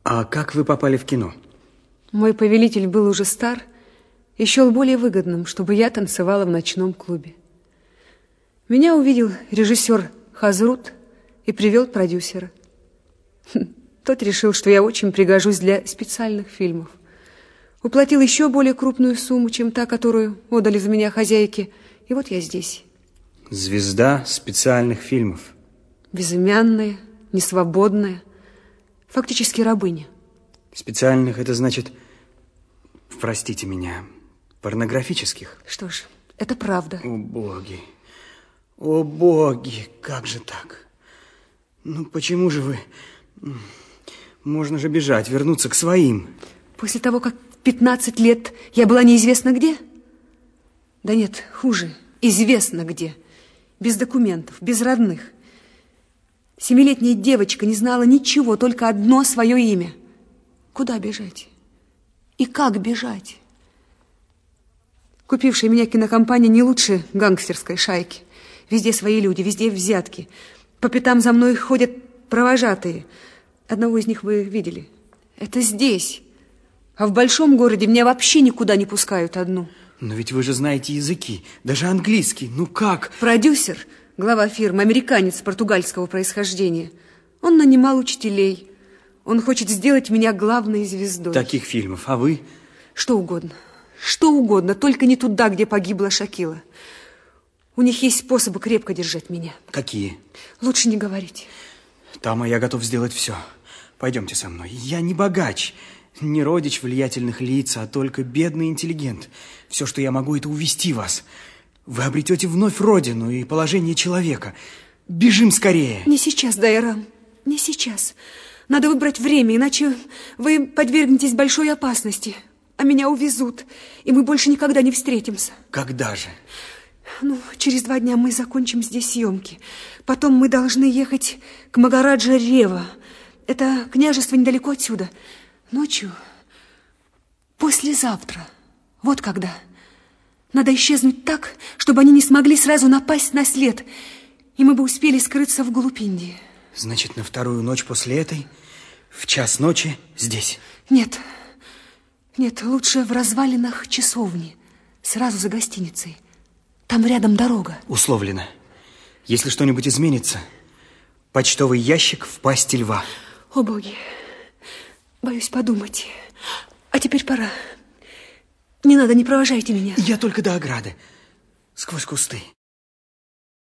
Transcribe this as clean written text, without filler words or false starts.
А как вы попали в кино? Мой повелитель был уже стар и счел более выгодным, чтобы я танцевала в ночном клубе. Меня увидел режиссер Хазрут и привел продюсера. Тот решил, что я очень пригожусь для специальных фильмов. Уплатил еще более крупную сумму, чем та, которую отдали за меня хозяйки. И вот я здесь. Звезда специальных фильмов. Безымянная, несвободная, фактически рабыня. Специальных — это значит, простите меня, порнографических? Что ж, это правда. О боги, как же так? Ну почему же вы... Можно же бежать, вернуться к своим. После того, как 15 лет я была неизвестно где? Да нет, хуже, известно где. Без документов, без родных. 7-летняя девочка не знала ничего, только одно свое имя. Куда бежать? И как бежать? Купившая меня кинокомпания не лучше гангстерской шайки. Везде свои люди, везде взятки. По пятам за мной ходят провожатые. Одного из них вы видели. Это здесь. А в большом городе меня вообще никуда не пускают одну. Но ведь вы же знаете языки, даже английский. Ну как? Продюсер, глава фирмы, американец португальского происхождения. Он нанимал учителей. Он хочет сделать меня главной звездой. Таких фильмов, а вы? Что угодно, только не туда, где погибла Шакила. У них есть способы крепко держать меня. Какие? Лучше не говорить. Тама, я готов сделать все. Пойдемте со мной. Я не богач, не родич влиятельных лиц, а только бедный интеллигент. Все, что я могу, это увести вас. Вы обретете вновь родину и положение человека. Бежим скорее. Не сейчас, Дайрам, не сейчас. Надо выбрать время, иначе вы подвергнетесь большой опасности. А меня увезут, и мы больше никогда не встретимся. Когда же? Ну, через 2 дня мы закончим здесь съемки. Потом мы должны ехать к Магараджа-Рева. Это княжество недалеко отсюда. Ночью. Послезавтра. Вот когда. Надо исчезнуть так, чтобы они не смогли сразу напасть на след. И мы бы успели скрыться вглубь Индии. Значит, на 2-ю ночь после этой, в 1:00 ночи, здесь? Нет, лучше в развалинах часовни, сразу за гостиницей. Там рядом дорога. Условлено. Если что-нибудь изменится, почтовый ящик в пасти льва. О, боги, боюсь подумать. А теперь пора. Не надо, не провожайте меня. Я только до ограды, сквозь кусты.